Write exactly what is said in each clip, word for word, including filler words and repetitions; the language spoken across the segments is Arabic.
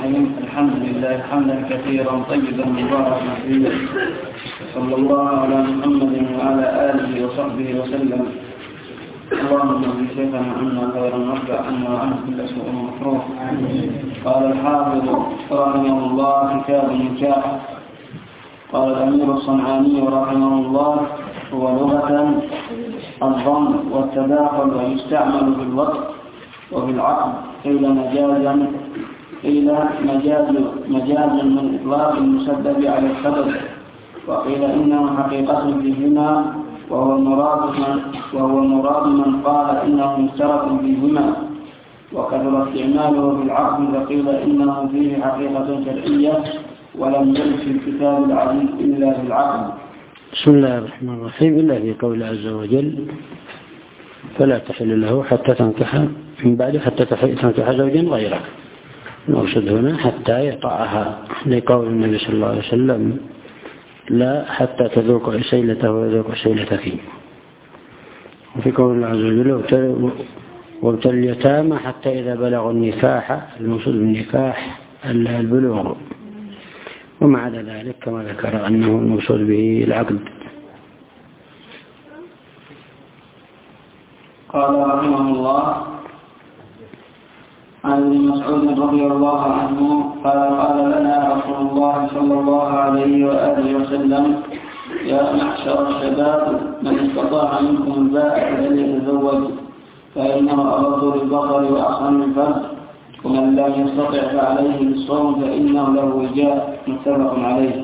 الرحيم. الحمد لله حمدا كثيرا طيبا مباركا فيه، صلى الله على محمد وعلى آله وصحبه وسلم. اللهم اغفر شيخنا عنا خيرا وارفع عنا وعنه كل سوء مكروه. قال الحافظ رحمه الله كتاب النكاح. قال الأمير الصنعاني رحمه الله: هو لغة الضم والتداخل، ويستعمل في الوقت وفي العقد، قيل مجازا قيل مجاز مجاز من إطلاق المسبب على السبب، وقيل إنه حقيقة فيهما، وهو مراد من وهو مراد من قال إنه مشترك فيهما، وكثر استعماله في العقد، فقيل إنه فيه حقيقة شرعية ولم يرد في الكتاب العزيز إلا في العقد. بسم الله الرحمن الرحيم. إلا في قول عز وجل: فلا تحل له حتى تنكح من بعد حتى تنكح زوجا غيره. المقصود هنا حتى يطأها، لقول النبي صلى الله عليه وسلم: لا حتى تذوق عسيلته ويذوق عسيلتك. وفي قول الله عز وجل: وابتل اليتامى حتى إذا بلغوا النكاح. المقصود بالنكاح البلوغ، ومع ذلك كما ذكر أنه المقصود به العقد. قال رحمه الله: عن ابن مسعود رضي الله عنه قال: قال لنا رسول الله صلى الله عليه وآله وسلم: يا معشر الشباب، من استطاع منكم الباءة فليتزوج، فإنه أغض للبصر وأحسن للفرج، ومن لم يستطع فعليه بالصوم فإنه له وجاء. متفق عليه.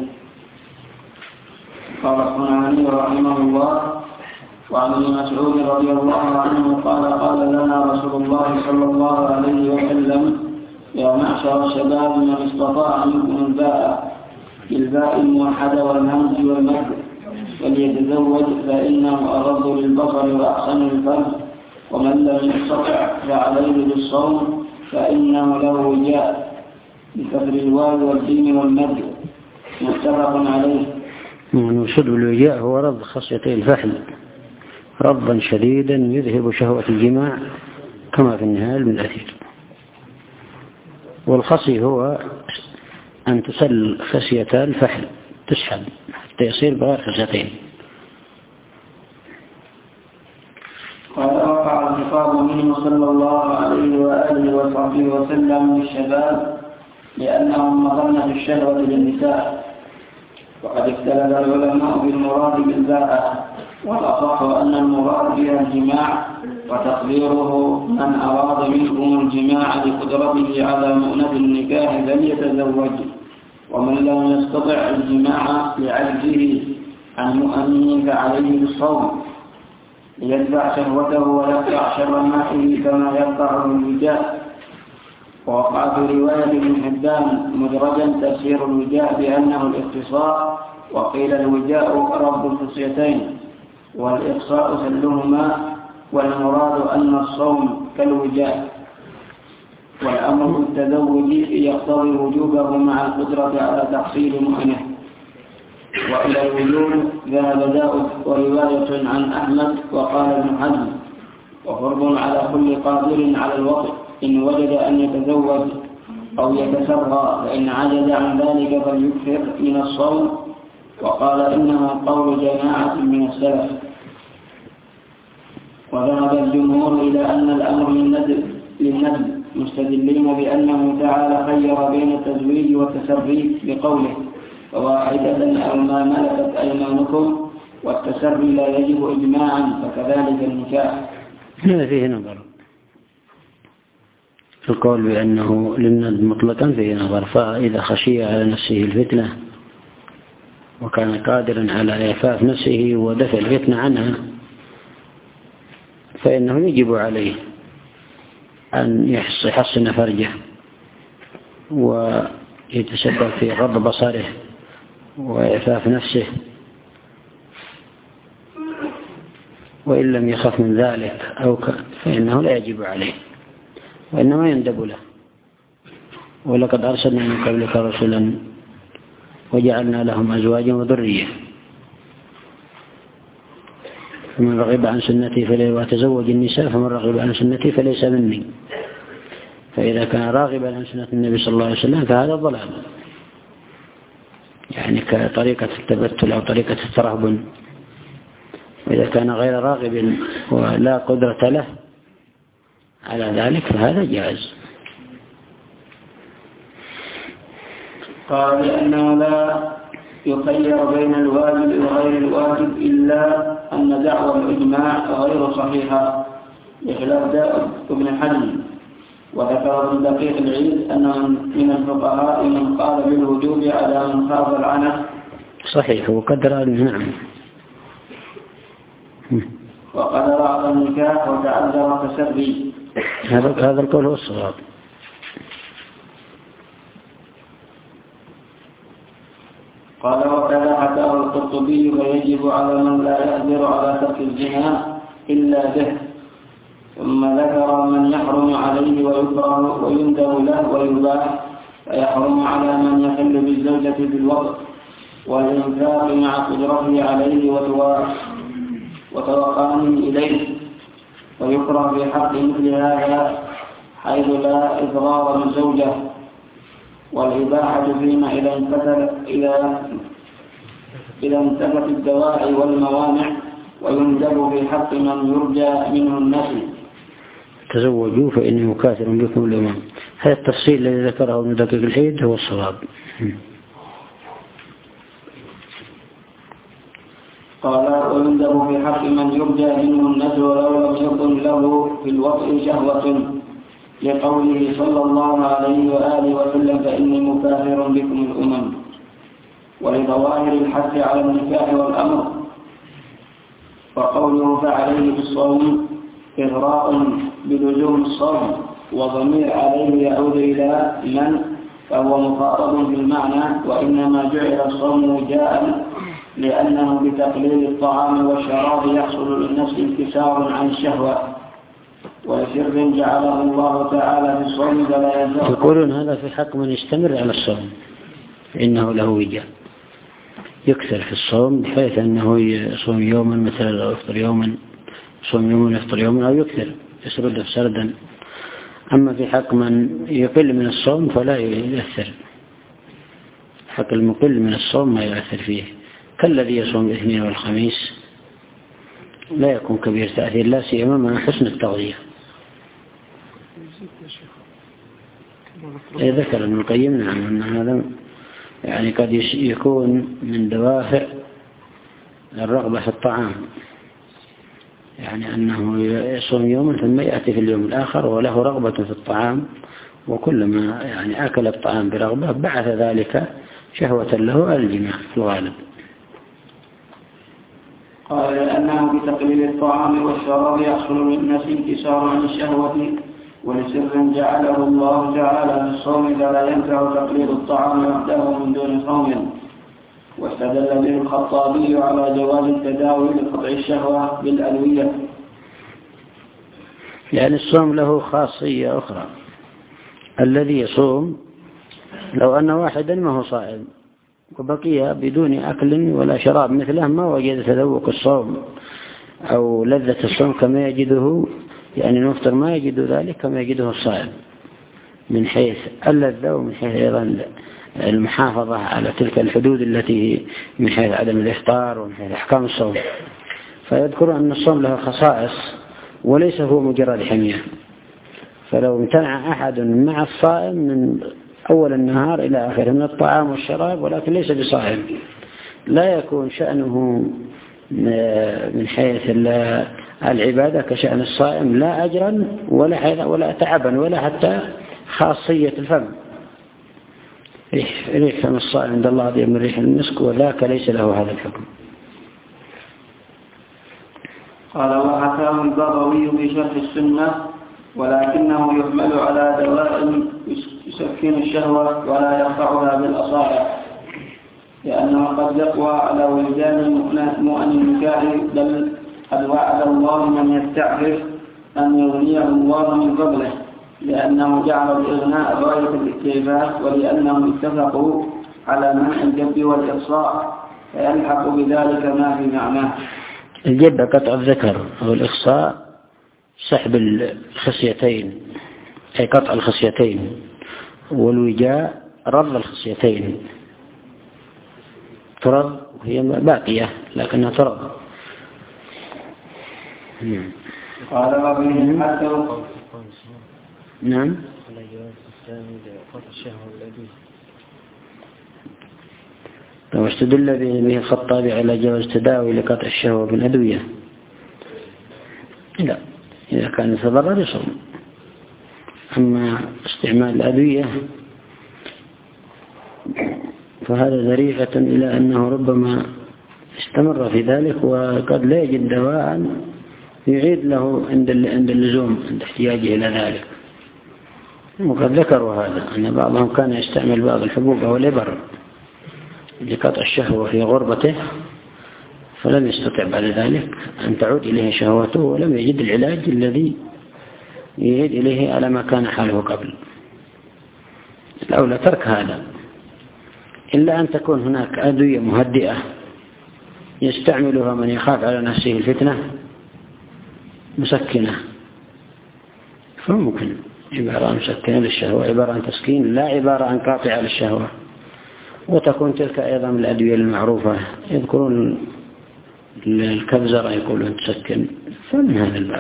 قال الصنعاني رحمه الله: وعن ابن مسعود رضي الله عنه قال: قال لنا رسول الله صلى الله عليه وسلم: يا معشر الشباب، من استطاع منكم الباءة بالباء الموحدة والهمز والمد فليتزوج، فإنه أغض للبصر وأحسن للفرج، ومن لم يستطع فعليه بالصوم فإنه له وجاء، بكسر الواو والجيم والمد. متفق عليه. المقصود بالوجاء هو رد خصيتي الفحل رضا شديدا يذهب شهوة الجماع، كما في النهاية من الأثير. والخصي هو أن تسل خصيتا الفحل، تسحب حتى يصير بغير خصيتين. قال: وقع الخطاب منه صلى الله عليه وآله وصحبه وسلم للشباب لأنهم مظنة الشهوة للنساء، وقد اختلف العلماء بالمراد بالباءة، والأصح أن المراد بها الجماع، وتقديره: من أراد منكم الجماع لقدرته على مؤنة النكاح فليتزوج، ومن لم يستطع الجماع لعجزه عن مؤنه فعليه بالصوم، ليدفع شهوته ويقطع شر مائه كما يقطع الوجاء. ووقع في رواية ابن حبان مدرجا تفسير الوجاء بأنه الاختصار، وقيل الوجاء رب الخصيتين والإقصاء سلهما، والمراد أن الصوم كالوجاء. والأمر بالتزوج يقتضي وجوبه مع القدرة على تحصيل مؤنه. وإلى الوجوب ذهب داود ورواية عن أحمد، وقال ابن حزم: وفرض على كل قادر على الوطء إن وجد أن يتزوج أو يتسرى، فإن عجز عن ذلك فليكثر من الصوم. وقال: إنها قول جماعة من السلف. وذهب الجمهور إلى أن الأمر للندب، مستدلين بأنه تعالى خير بين التزويج والتسري بقوله: فواحدة أو ما ملكت أيمانكم، والتسري لا يجب إجماعا، فكذلك النكاح. هذا فيه نظر. في القول بأنه للندب مطلقا فيه نظر، فإذا خشي على نفسه الفتنة وكان قادرا على إعفاف نفسه ودفع الفتنة عنها، فإنه يجب عليه أن يحصن فرجه ويتسبب في غض بصره وإعفاف نفسه، وإن لم يخف من ذلك أو فإنه لا يجب عليه، وإنما يندب له. ولقد أرسلنا من قبلك رسلا وجعلنا لهم أزواجا وذرية، فمن رغب عن سنتي فليس، وتزوج النساء فمن رغب عن سنتي فليس مني. فإذا كان راغبا عن سنة النبي صلى الله عليه وسلم فهذا ضلال، يعني كطريقة التبتل أو طريقة الترهبن. وإذا كان غير راغب ولا قدرة له على ذلك فهذا جائز. قال لأنه لا يخير بين الواجب وغير الواجب إلا أن دعوى الإجماع غير صحيحة بخلاف داود بن حزم. وذكر ابن دقيق العيد أنه من الفقهاء من قال بالوجوب على من خاف العنف. صحيح وقدر نعم. وقد رأى النكاح وتعذر تسري. هذا هذا القول هو الصواب. قال وكذا حكاه القرطبي ويجب على من لا يقدر على ترك الزنا إلا به. ثم ذكر من يحرم عليه ويكره ويندب له ويباح، فيحرم على من يحل بالزوجة بالوضع والإنفاق مع قدرته عليه وتوقعه إليه، ويكره في حق مثل هذا حيث لا إضرار بالزوجة، والإباحة فيما إذا انتفت إذا إذا انتفت الدواعي والموانع، ويندب في حق من يرجى منه النسل. تزوجوا فإني مكاثر بكم الأمم. هذا التفصيل الذي ذكره ابن دقيق العيد هو الصواب. قال ويندب في حق من يرجى منه النسل ولو لم يكن له في الوطء شهوة، لقوله صلى الله عليه وآله وسلم فإني مكاثر بكم الأمم، ولظواهر الحث على النكاح والأمر. وقوله فعليه بالصوم إغراء بلزوم الصوم، وضمير عليه يعود إلى من، فهو مخاطب بالمعنى، وإنما جعل الصوم جاء لأنه بتقليل الطعام والشراب يحصل للنفس انكسار عن الشهوة، ولسر جعله الله تعالى في الصوم فلا يزال. يقولون هذا في حق من يستمر على الصوم إنه له وجاء، يكثر في الصوم بحيث أنه يصوم يوما مثلا أو يفطر يوما، يصوم يوما يفطر يوما، أو يكثر يسرد سردا. أما في حق من يقل من الصوم فلا يؤثر، حق المقل من الصوم ما يؤثر فيه، كالذي يصوم الاثنين والخميس لا يكون كبير تأثير، لا سيما مع حسن التغذية. ذكر ابن القيم نعم أن هذا يعني قد يكون من دوافع الرغبة في الطعام، يعني أنه يصوم يوما ثم يأتي في اليوم الآخر وله رغبة في الطعام، وكلما يعني أكل الطعام برغبة بعث ذلك شهوة له الجماع في الغالب. قال لأنه بتقليل الطعام والشراب يحصل للناس انكسار عن الشهوة، ولسر جعله الله تعالى في الصوم فلا ينفع تقليل الطعام وحده من دون صوم. واستدل به الخطابي على جواز التداوي لقطع الشهوة بالأدوية، يعني الصوم له خاصية أخرى. الذي يصوم لو أن واحدا ما هو صائم وبقي بدون أكل ولا شراب مثله ما وجد تذوق الصوم أو لذة الصوم كما يجده، يعني المفطر ما يجد ذلك كما يجده الصائم من حيث اللذة ومن حيث أيضا المحافظة على تلك الحدود التي من حيث عدم الإفطار ومن حيث أحكام الصوم. فيذكر أن الصوم له خصائص وليس هو مجرد حمية. فلو امتنع أحد مع الصائم من أول النهار إلى آخره من الطعام والشراب ولكن ليس بصائم، لا يكون شأنه من حيث العبادة كشأن الصائم، لا أجرا ولا ولا تعبا ولا حتى خاصية الفم. ريح ريح فم الصائم عند الله أطيب من ريح المسك، وذاك ليس له هذا الحكم. قال وحكاه البغوي في شرح السنة ولكنه يحمل على دواء يسكن الشهوة ولا يقطعها بالأصابع، لأنه قد يقوى على ولدان مؤن النكاح، بل قد وعد الله من يستعرف أن يغنيه الله من فضله، لأنه جعل الإغناء غاية الاكتفاء، ولأنهم اتفقوا على منع الجب والإقصاء، فيلحق بذلك ما في معناه. الجب قطع الذكر أو الإقصاء سحب الخصيتين أي قطع الخصيتين، والوجاء رض الخصيتين، ترض وهي باقية لكنها ترض. قال وفيه حتى نعم. واستدل به الخطابي على جواز تداوي لقطع الشهوة بالأدوية. لا، إذا كان يتضرر يصوم. أما استعمال الأدوية فهذا ذريعة إلى أنه ربما استمر في ذلك وقد لا يجد دواء يعيد له عند عند اللزوم، عند احتياجه إلى ذلك. وقد ذكروا هذا أن بعضهم كان يستعمل بعض الحبوب أو الإبر لقطع الشهوة في غربته، فلم يستطع بعد ذلك أن تعود إليه شهوته، ولم يجد العلاج الذي يعيد إليه على ما كان حاله قبل. الأولى ترك هذا، إلا أن تكون هناك أدوية مهدئة يستعملها من يخاف على نفسه الفتنة، مسكنة، فممكن عبارة عن مسكنة للشهوة، عبارة عن تسكين، لا عبارة عن قاطعة للشهوة. وتكون تلك أيضا من الأدوية المعروفة، يذكرون الكبزرة يقولون تسكن، فمن هذا الباب.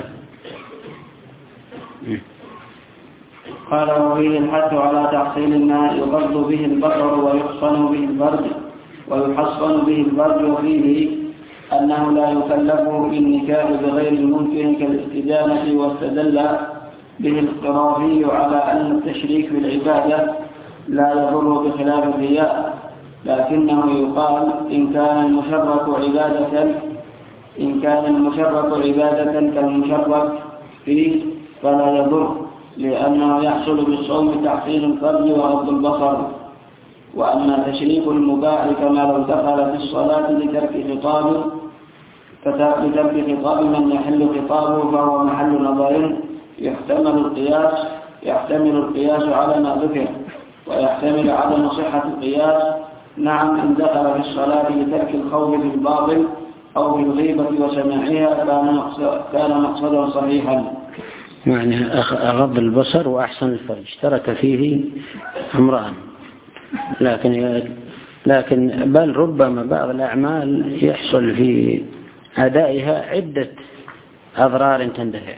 قال وفيه الحث على تحصيل ما يغض به البصر ويحصن به البرد ويحصن به البرد، وفيه أنه لا يكلف بالنكاح بغير الممكن كالاستدانة، واستدل به القرافي على أن التشريك في العبادة لا يضر بخلاف الرياء، لكنه يقال إن كان المشرك عبادة إن كان المشرك عبادة كالمشرك فيه فلا يضر، لأنه يحصل بالصوم تحصيل الفرج وغض البصر. وأما تشريك المباح كما لو دخل في الصلاة لترك خطاب لترك خطاب من يحل خطابه فهو محل نظر، يحتمل القياس يحتمل القياس على ما ذكر، ويحتمل عدم صحة القياس. نعم، إن دخل في الصلاة لترك الخوف في الباطل أو في الغيبة وسماعها كان مقصدا صحيحا. معنى أغض البصر وأحسن الفرج ترك فيه أمران، لكن لكن بل ربما بعض الأعمال يحصل في أدائها عدة أضرار تندفع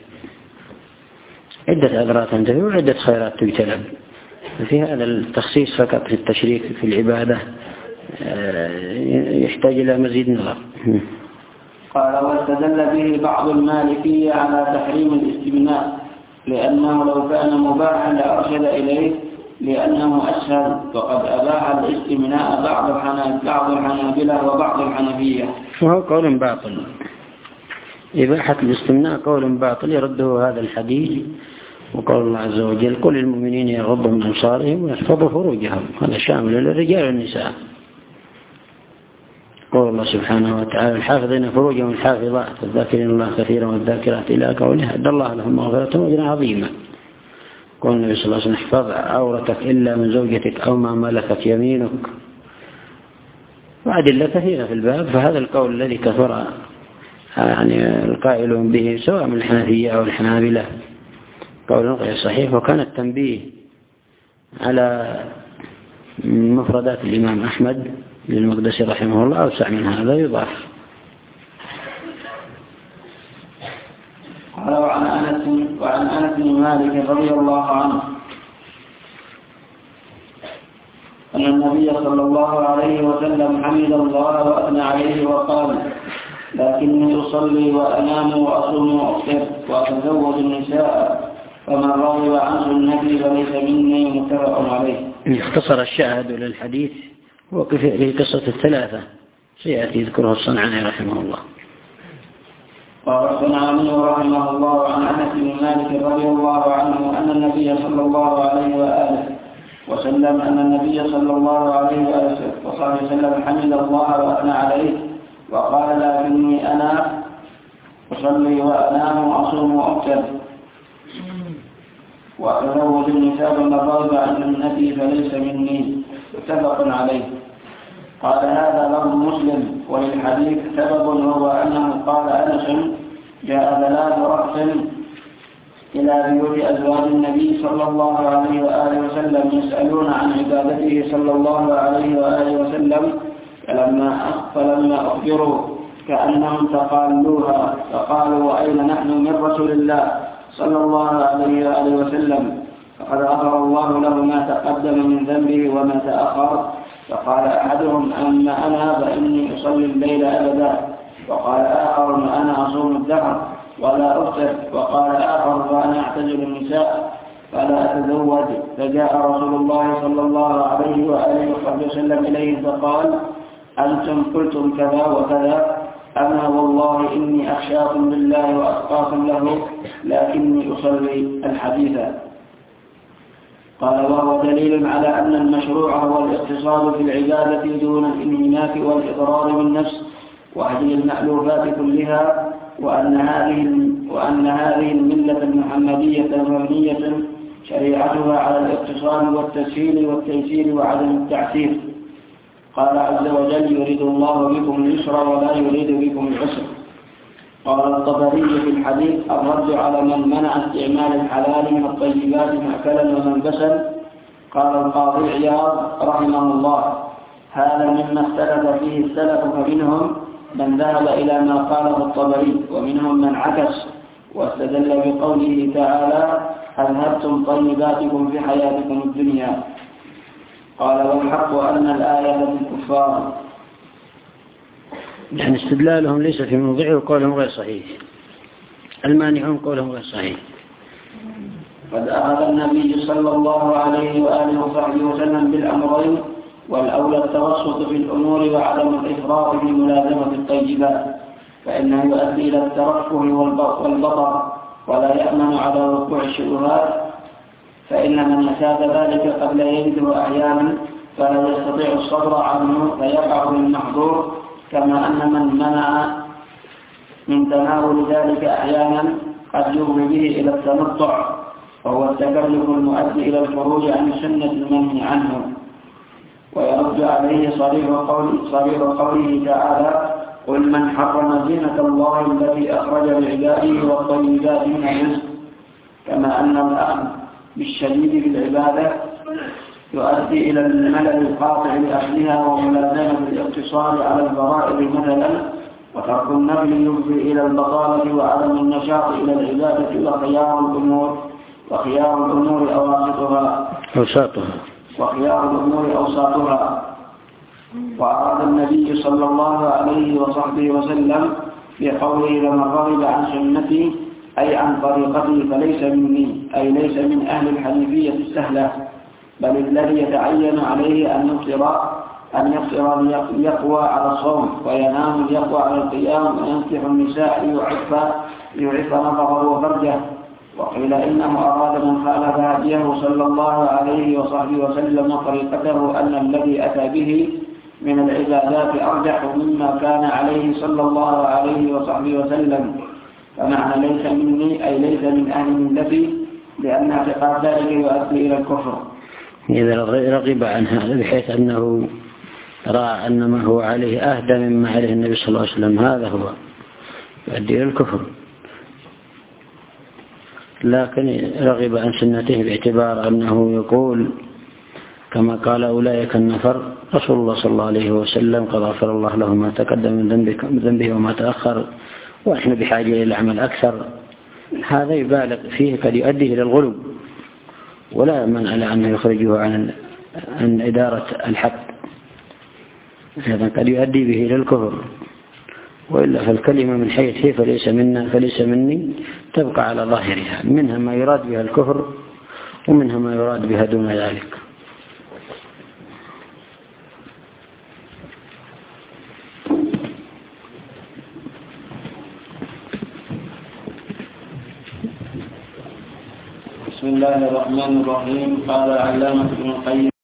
عدة أضرار تندفع وعدة خيرات تجتلب. في هذا التخصيص فقط في التشريك في العبادة يحتاج إلى مزيد نظر. قال واستدل به بعض المالكية على تحريم الاستمناء، لأنه لو كان مباحا لأرشد إليه لأنه أسهل، وقد أباح الاستمناء بعض بعض الحنابلة وبعض الحنفية. وهو قول باطل، إباحة الاستمناء قول باطل يرده هذا الحديث، وقال الله عز وجل قل للمؤمنين يغضوا من أبصارهم ويحفظوا فروجهم، هذا شامل للرجال والنساء. قول الله سبحانه وتعالى الحافظين فروجهم الحافظات والذاكرين الله كثيرا والذاكرات إلى قوله أعد الله لهم مغفرة وأجرا عظيما. قول النبي صلى الله عليه وسلم احفظ عورتك إلا من زوجتك أو ما ملكت يمينك، وأدلة كثيرة في الباب. فهذا القول الذي كثر يعني القائلون به سواء من الحنفية أو الحنابلة قول غير صحيح. وكان التنبيه على مفردات الإمام أحمد للمقدسي رحمه الله أوسع من هذا يضاف. قال وعن أنس وعن أنس بن مالك رضي الله عنه أن النبي صلى الله عليه وسلم حمد الله وأثنى عليه وقال لكني أصلي وأنام وأصوم وأفطر وأتزوج النساء فمن رغب عن سنتي فليس مني، متفق عليه. اختصر الشاهد للحديث وقف في قصة الثلاثة سيأتي يذكره الصنعاني رحمه الله. قال الصنعاني رحمه الله عن أنس بن مالك رضي الله عنه أن النبي صلى الله عليه وآله وسلم أن النبي صلى الله عليه وآله وسلم حمد الله وأثنى عليه وقال لكني أنا أصلي وأنام وأصوم وأفطر وأتزوج النساء فمن رغب عن سنتي فليس مني، متفق عليه. قال هذا لفظ مسلم، وللحديث سبب وهو أنه قال أنس جاء ثلاث رأس إلى بيوت أزواج النبي صلى الله عليه وآله وسلم يسألون عن عبادته صلى الله عليه وآله وسلم، فلما فلما أخبروا كأنهم تقالوها فقالوا: أين نحن من رسول الله صلى الله عليه وآله وسلم؟ فقد غفر الله له ما تقدم من ذنبه وما تأخر. فقال أحدهم: أما أنا فإني أصلي الليل أبدا. وقال آخر: أنا أصوم الدهر ولا أفطر. وقال آخر: وأنا أعتزل النساء فلا أتزوج. فجاء رسول الله صلى الله عليه وآله وسلم إليه فقال: أنتم قلتم كذا وكذا، أنا والله إني أخشاكم بالله وأتقاكم له، لكني أصلي الحديث. قال: وهو دليل على أن المشروع هو الاقتصاد في العبادة دون الانهماك والإضرار بالنفس وهدي المألوفات كلها، وأن هذه وأن هذه الملة المحمدية مبنية شريعتها على الاقتصاد والتسهيل والتيسير وعدم التعسير. قال عز وجل: يريد الله بكم اليسر ولا يريد بكم العسر. قال الطبري في الحديث: الرد على من منع استعمال الحلال من الطيبات مأكلا وملبسا. قال القاضي عياض رحمه الله: هذا مما اختلف فيه السلف، فمنهم من ذهب إلى ما قاله الطبري ومنهم من عكس واستدل بقوله تعالى: أذهبتم طيباتكم في حياتكم الدنيا. قال: والحق أن الآية في الكفار. يعني استدلالهم ليس في موضعه وقولهم غير صحيح، المانعون قولهم غير صحيح. قد أخذ النبي صلى الله عليه وآله وصحبه وسلم بالأمرين، والأولى التوسط في الأمور وعدم الإفراط في ملازمة الطيبات، فإنه يؤدي إلى الترفه والبطر ولا يأمن على وقوع الشبهات، فإن من أساد ذلك قد لا يجده أحيانا فلا يستطيع الصبر عنه فيقع في المحظور، كما أن من منع من تناول ذلك أحيانا قد يغني به إلى التمتع، وهو التكلف المؤدي إلى الخروج عن سنة المنهي عنه. ويرد عليه صريح قوله, صريح قوله تعالى: قل من حرم زينة الله التي أخرج لعباده والطيبات من الرزق. كما أن الأخذ بالشديد في العبادة يؤدي إلى الملل القاطع لأهلها وملازمة الاقتصار على الفرائض مثلا، وترك النفل يفضي إلى البطالة وعدم النشاط إلى العبادة وخيار الأمور وخيار الأمور أواسطها أوساطها وخيار الأمور أوساطها. وأراد النبي صلى الله عليه وصحبه وسلم بقوله: لمن رغب عن سنتي أي عن طريقتي فليس مني، أي ليس من أهل الحنيفية السهلة، بل الذي يتعين عليه أن يفطر أن يفطر ليقوى على الصوم، وينام ليقوى على القيام، وينكح النساء ليعف ليعف نظره وفرجه. وقيل إنه أراد من خالف هديه صلى الله عليه وصحبه وسلم طريقته أن الذي أتى به من العبادات أرجح مما كان عليه صلى الله عليه وصحبه وسلم. فمعنى ليس مني أي ليس من أهل ملتي، لأن اعتقاد ذلك يؤدي إلى الكفر. إذا رغب عن هذا بحيث أنه رأى أن ما هو عليه أهدى مما عليه النبي صلى الله عليه وسلم، هذا هو يؤدي إلى الكفر. لكن رغب عن سنته باعتبار أنه يقول كما قال أولئك النفر: رسول الله صلى الله عليه وسلم قد غفر الله له ما تقدم من ذنبه وما تأخر، ونحن بحاجة إلى العمل أكثر. هذا يبالغ فيه، قد يؤدي إلى الغلو، ولا منع على أنه يخرجه عن عن إدارة الحق، هذا قد يؤدي به إلى الكفر. وإلا فالكلمة من حيث هي فليس منا فليس مني تبقى على ظاهرها، منها ما يراد بها الكفر ومنها ما يراد بها دون ذلك. بسم الله الرحمن الرحيم. قال علامة ابن القيم